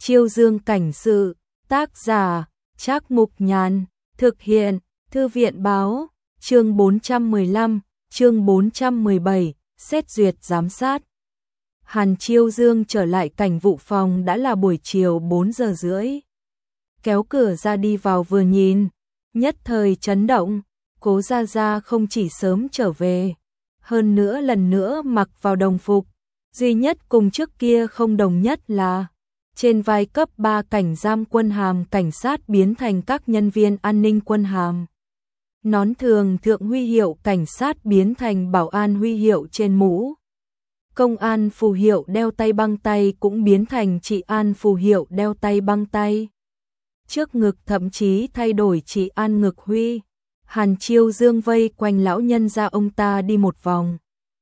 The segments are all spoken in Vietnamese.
Chiêu Dương cảnh sự, tác giả, Trác Mục Nhàn, thực hiện, Thư viện báo, chương 415, chương 417, xét duyệt giám sát. Hàn Chiêu Dương trở lại cảnh vụ phòng đã là buổi chiều 4 giờ rưỡi. Kéo cửa ra đi vào vừa nhìn, nhất thời chấn động, Cố Gia Gia không chỉ sớm trở về, hơn nữa lần nữa mặc vào đồng phục, duy nhất cùng trước kia không đồng nhất là trên vai cấp 3 cảnh giam quân hàm cảnh sát biến thành các nhân viên an ninh quân hàm. Nón thường thượng huy hiệu cảnh sát biến thành bảo an huy hiệu trên mũ. Công an phù hiệu đeo tay băng tay cũng biến thành trị an phù hiệu đeo tay băng tay. Trước ngực thậm chí thay đổi trị an ngực huy. Hàn Chiêu Dương vây quanh lão nhân gia ông ta đi một vòng.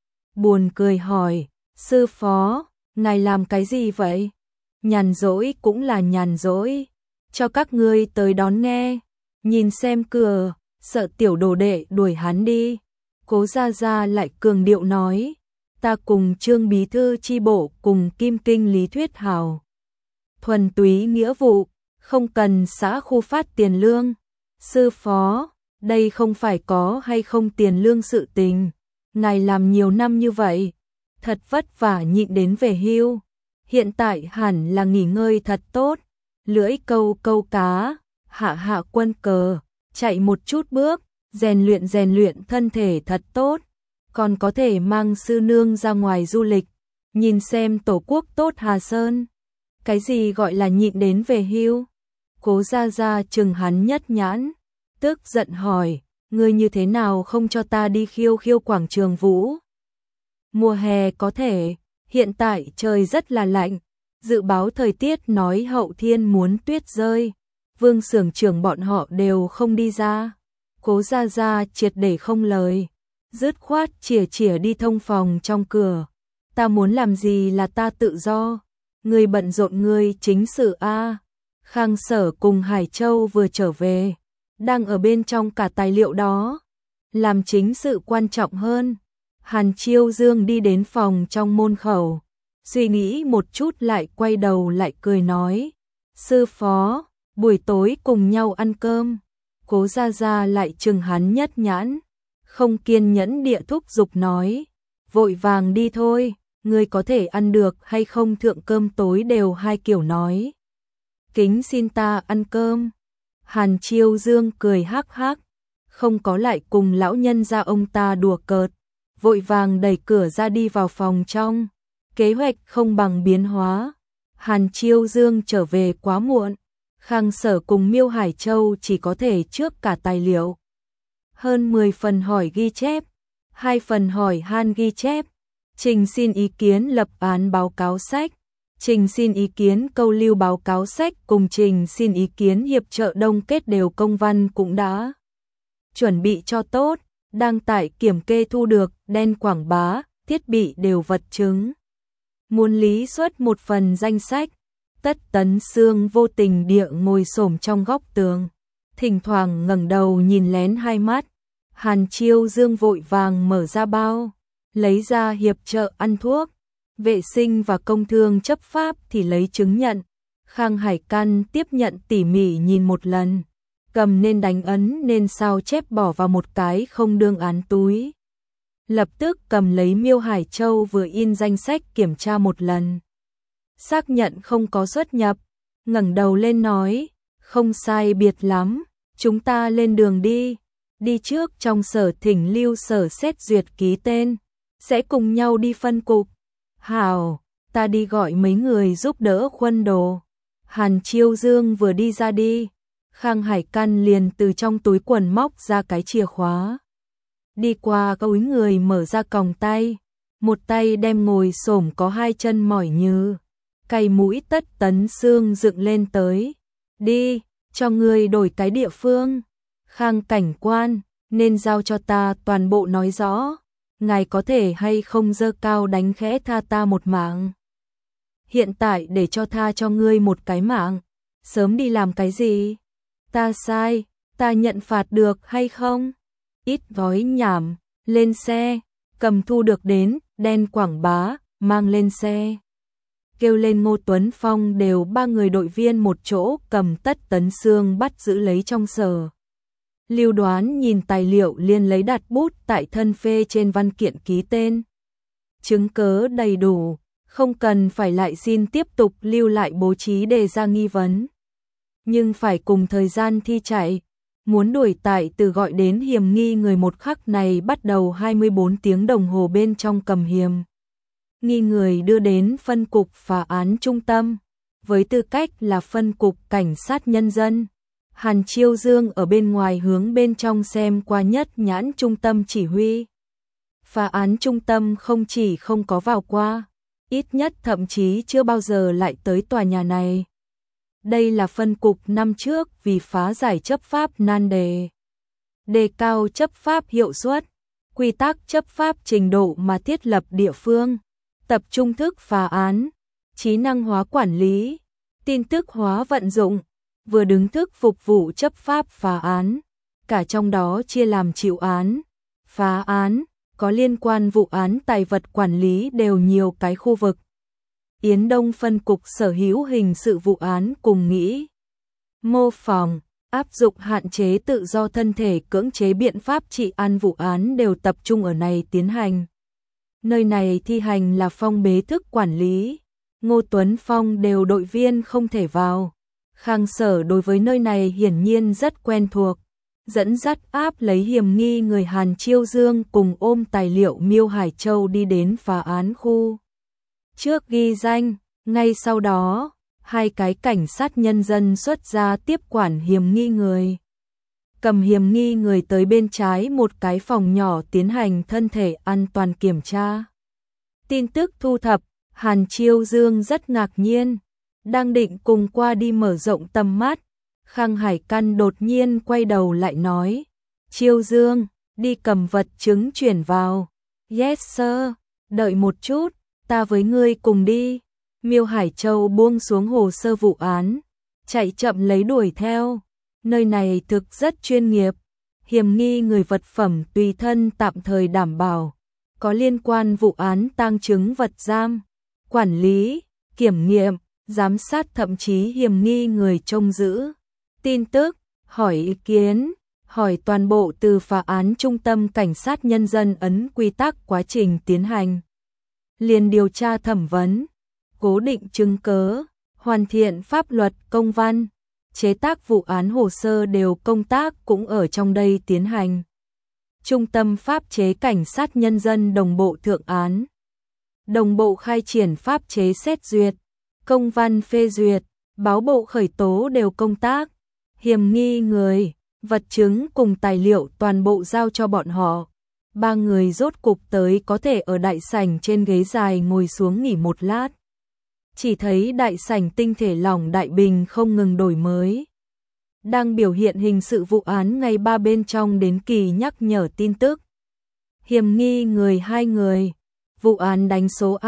Buồn cười hỏi, sư phó, ngài làm cái gì vậy? Nhàn rỗi cũng là nhàn rỗi, cho các ngươi tới đón nghe, nhìn xem cửa, sợ tiểu đồ đệ đuổi hắn đi. Cố Gia Gia lại cường điệu nói, ta cùng Trương bí thư chi bộ cùng Kim Kinh lý thuyết hảo. Thuần túy nghĩa vụ, không cần xã khu phát tiền lương. Sư phó, đây không phải có hay không tiền lương sự tình, ngài làm nhiều năm như vậy, thật vất vả nhịn đến về hưu. Hiện tại hẳn là nghỉ ngơi thật tốt, lưỡi câu câu cá, hạ hạ quân cờ, chạy một chút bước, rèn luyện thân thể thật tốt, còn có thể mang sư nương ra ngoài du lịch, nhìn xem tổ quốc tốt Hà Sơn. Cái gì gọi là nhịn đến về hưu? Cố Gia Gia chừng hắn nhất nhãn, tức giận hỏi, ngươi như thế nào không cho ta đi khiêu khiêu quảng trường Vũ? Mùa hè có thể, hiện tại trời rất là lạnh, dự báo thời tiết nói hậu thiên muốn tuyết rơi, Vương xưởng trưởng bọn họ đều không đi ra. Cố Gia Gia triệt để không lời, dứt khoát chìa đi thông phòng trong cửa. Ta muốn làm gì là ta tự do, ngươi bận rộn ngươi chính sự a. Khang Sở cùng Hải Châu vừa trở về, đang ở bên trong cả tài liệu đó, làm chính sự quan trọng hơn. Hàn Chiêu Dương đi đến phòng trong môn khẩu, suy nghĩ một chút lại quay đầu lại cười nói, sư phó, buổi tối cùng nhau ăn cơm. Cố Gia Gia lại chừng hắn nhất nhãn, không kiên nhẫn địa thúc giục nói, vội vàng đi thôi, ngươi có thể ăn được hay không thượng cơm tối đều hai kiểu nói. Kính xin ta ăn cơm. Hàn Chiêu Dương cười hắc hắc, không có lại cùng lão nhân gia ông ta đùa cợt, vội vàng đẩy cửa ra đi vào phòng trong. Kế hoạch không bằng biến hóa. Hàn Chiêu Dương trở về quá muộn, Khang Sở cùng Miêu Hải Châu chỉ có thể trước cả tài liệu. Hơn 10 phần hỏi ghi chép, 2 phần hỏi han ghi chép, trình xin ý kiến lập án báo cáo sách, trình xin ý kiến câu lưu báo cáo sách cùng trình xin ý kiến hiệp trợ đông kết đều công văn cũng đã chuẩn bị cho tốt, đang tại kiểm kê thu được, đen quảng bá, thiết bị đều vật chứng. Muốn lý xuất một phần danh sách. Tất Tấn Sương vô tình địa ngồi xổm trong góc tường, thỉnh thoảng ngẩng đầu nhìn lén hai mắt. Hàn Chiêu Dương vội vàng mở ra bao, lấy ra hiệp trợ ăn thuốc, vệ sinh và công thương chấp pháp thì lấy chứng nhận. Khang Hải Căn tiếp nhận tỉ mỉ nhìn một lần, cầm nên đánh ấn nên sao chép bỏ vào một cái không đương án túi. Lập tức cầm lấy Miêu Hải Châu vừa in danh sách kiểm tra một lần. Xác nhận không có xuất nhập, ngẩng đầu lên nói, không sai biệt lắm, chúng ta lên đường đi. Đi trước trong sở thỉnh lưu sở xét duyệt ký tên, sẽ cùng nhau đi phân cục. Hảo, ta đi gọi mấy người giúp đỡ khuân đồ. Hàn Chiêu Dương vừa đi ra đi, Khang Hải Căn liền từ trong túi quần móc ra cái chìa khóa. Đi qua cúi người mở ra còng tay, một tay đem ngồi xổm có hai chân mỏi như cày mũi Tất Tấn Sương dựng lên tới. Đi, cho ngươi đổi cái địa phương. Khang cảnh quan, nên giao cho ta toàn bộ nói rõ. Ngài có thể hay không giơ cao đánh khẽ tha ta một mạng. Hiện tại để cho tha cho ngươi một cái mạng. Sớm đi làm cái gì? Ta sai, ta nhận phạt được hay không? Ít nói nhảm, lên xe, cầm thu được đến, đen quảng bá, mang lên xe. kêu lên Ngô Tuấn Phong đều ba người đội viên một chỗ cầm Tất Tấn Xương bắt giữ lấy trong sở. Lưu Đoán nhìn tài liệu liền lấy đặt bút tại thân phê trên văn kiện ký tên. Chứng cớ đầy đủ, không cần phải lại xin tiếp tục lưu lại bố trí đề ra nghi vấn. Nhưng phải cùng thời gian thi chạy, muốn đuổi tại từ gọi đến hiểm nghi người một khắc này bắt đầu 24 tiếng đồng hồ bên trong cầm hiểm nghi người đưa đến phân cục phá án trung tâm, với tư cách là phân cục cảnh sát nhân dân. Hàn Chiêu Dương ở bên ngoài hướng bên trong xem qua nhất nhãn trung tâm chỉ huy. Phá án trung tâm không chỉ không có vào qua, ít nhất thậm chí chưa bao giờ lại tới tòa nhà này. Đây là phân cục năm trước vì phá giải chấp pháp nan đề. Đề cao chấp pháp hiệu suất, quy tắc chấp pháp trình độ mà thiết lập địa phương, tập trung thức phá án, trí năng hóa quản lý, tin tức hóa vận dụng, vừa đứng thức phục vụ chấp pháp phá án, cả trong đó chia làm chịu án, phá án, có liên quan vụ án tài vật quản lý đều nhiều cái khu vực. Yến Đông phân cục sở hữu hình sự vụ án cùng nghĩ, mô phỏng, áp dụng hạn chế tự do thân thể cưỡng chế biện pháp trị an vụ án đều tập trung ở này tiến hành. Nơi này thi hành là phong bế thức quản lý, Ngô Tuấn Phong đều đội viên không thể vào. Khang Sở đối với nơi này hiển nhiên rất quen thuộc, dẫn dắt áp lấy hiểm nghi người Hàn Chiêu Dương cùng ôm tài liệu Miêu Hải Châu đi đến phá án khu. Trước ghi danh, ngay sau đó, hai cái cảnh sát nhân dân xuất ra tiếp quản hiểm nghi người. Cầm hiểm nghi người tới bên trái một cái phòng nhỏ tiến hành thân thể an toàn kiểm tra. Tin tức thu thập, Hàn Chiêu Dương rất ngạc nhiên, đang định cùng qua đi mở rộng tầm mắt. Khang Hải Căn đột nhiên quay đầu lại nói, Chiêu Dương, đi cầm vật chứng chuyển vào. Yes sir, đợi một chút, ta với ngươi cùng đi. Miêu Hải Châu buông xuống hồ sơ vụ án, chạy chậm lấy đuổi theo. Nơi này thực rất chuyên nghiệp, hiểm nghi người vật phẩm tùy thân tạm thời đảm bảo, có liên quan vụ án tang chứng vật giam, quản lý, kiểm nghiệm, giám sát thậm chí hiểm nghi người trông giữ. Tin tức, hỏi ý kiến, hỏi toàn bộ từ phá án trung tâm cảnh sát nhân dân ấn quy tắc quá trình tiến hành. Liền điều tra thẩm vấn, cố định chứng cớ, hoàn thiện pháp luật công văn, chế tác vụ án hồ sơ đều công tác cũng ở trong đây tiến hành. Trung tâm pháp chế cảnh sát nhân dân đồng bộ thượng án, đồng bộ khai triển pháp chế xét duyệt, công văn phê duyệt, báo bộ khởi tố đều công tác. Hiểm nghi người, vật chứng cùng tài liệu toàn bộ giao cho bọn họ. Ba người rốt cục tới có thể ở đại sảnh trên ghế dài ngồi xuống nghỉ một lát. Chỉ thấy đại sảnh tinh thể lỏng đại bình không ngừng đổi mới. Đang biểu hiện hình sự vụ án ngày ba bên trong đến kỳ nhắc nhở tin tức. Hiểm nghi người 2 người. Vụ án đánh số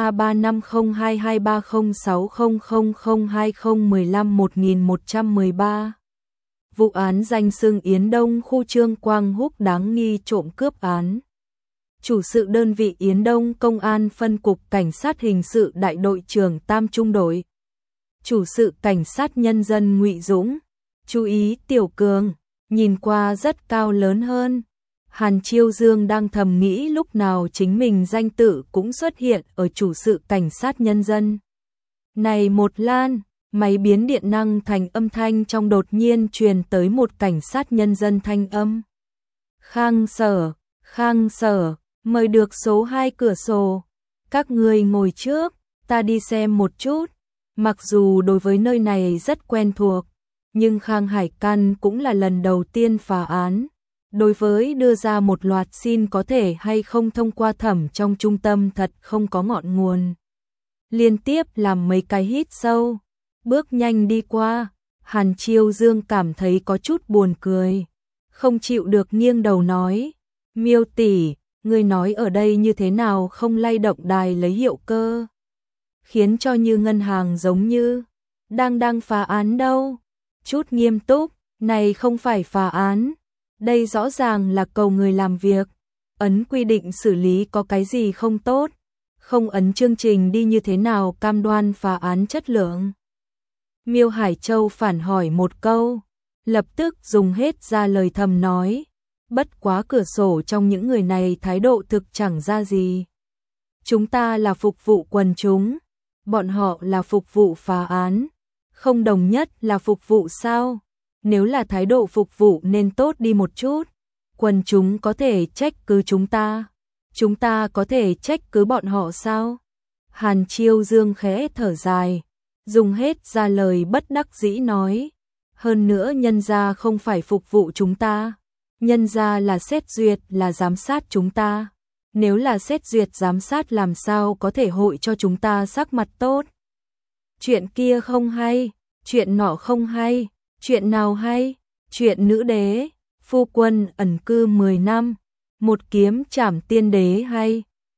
A350223060020151113. Vụ án danh xưng Yến Đông khu Trương Quang Húc đáng nghi trộm cướp án. Chủ sự đơn vị Yến Đông Công an phân cục cảnh sát hình sự đại đội trưởng Tam Trung đội. Chủ sự cảnh sát nhân dân Ngụy Dũng. Chú ý Tiểu Cường, nhìn qua rất cao lớn hơn. Hàn Chiêu Dương đang thầm nghĩ lúc nào chính mình danh tự cũng xuất hiện ở chủ sự cảnh sát nhân dân. Này một lan, máy biến điện năng thành âm thanh trong đột nhiên truyền tới một cảnh sát nhân dân thanh âm. Khang Sở, mời được số 2 cửa sổ. Các người ngồi trước, ta đi xem một chút. Mặc dù đối với nơi này rất quen thuộc, nhưng Khang Hải Căn cũng là lần đầu tiên phá án. Đối với đưa ra một loạt xin có thể hay không thông qua thẩm trong trung tâm thật không có ngọn nguồn. Liên tiếp làm mấy cái hít sâu, bước nhanh đi qua, Hàn Chiêu Dương cảm thấy có chút buồn cười. Không chịu được nghiêng đầu nói, Miêu tỷ, ngươi nói ở đây như thế nào không lay động đài lấy hiệu cơ. Khiến cho như ngân hàng giống như, đang phá án đâu. Chút nghiêm túc, này không phải phá án. Đây rõ ràng là cầu người làm việc. Ấn quy định xử lý có cái gì không tốt. không ấn chương trình đi như thế nào cam đoan phá án chất lượng? Miêu Hải Châu phản hỏi một câu, lập tức dùng hết ra lời thầm nói, bất quá cửa sổ trong những người này thái độ thực chẳng ra gì. Chúng ta là phục vụ quần chúng, bọn họ là phục vụ phá án, không đồng nhất là phục vụ sao? Nếu là thái độ phục vụ nên tốt đi một chút, quần chúng có thể trách cứ chúng ta có thể trách cứ bọn họ sao? Hàn Chiêu Dương khẽ thở dài, dùng hết ra lời bất đắc dĩ nói, hơn nữa nhân gia không phải phục vụ chúng ta, nhân gia là xét duyệt là giám sát chúng ta, nếu là xét duyệt giám sát làm sao có thể hội cho chúng ta sắc mặt tốt. Chuyện kia không hay, chuyện nọ không hay, chuyện nào hay? Chuyện nữ đế, phu quân ẩn cư 10 năm, một kiếm trảm tiên đế hay,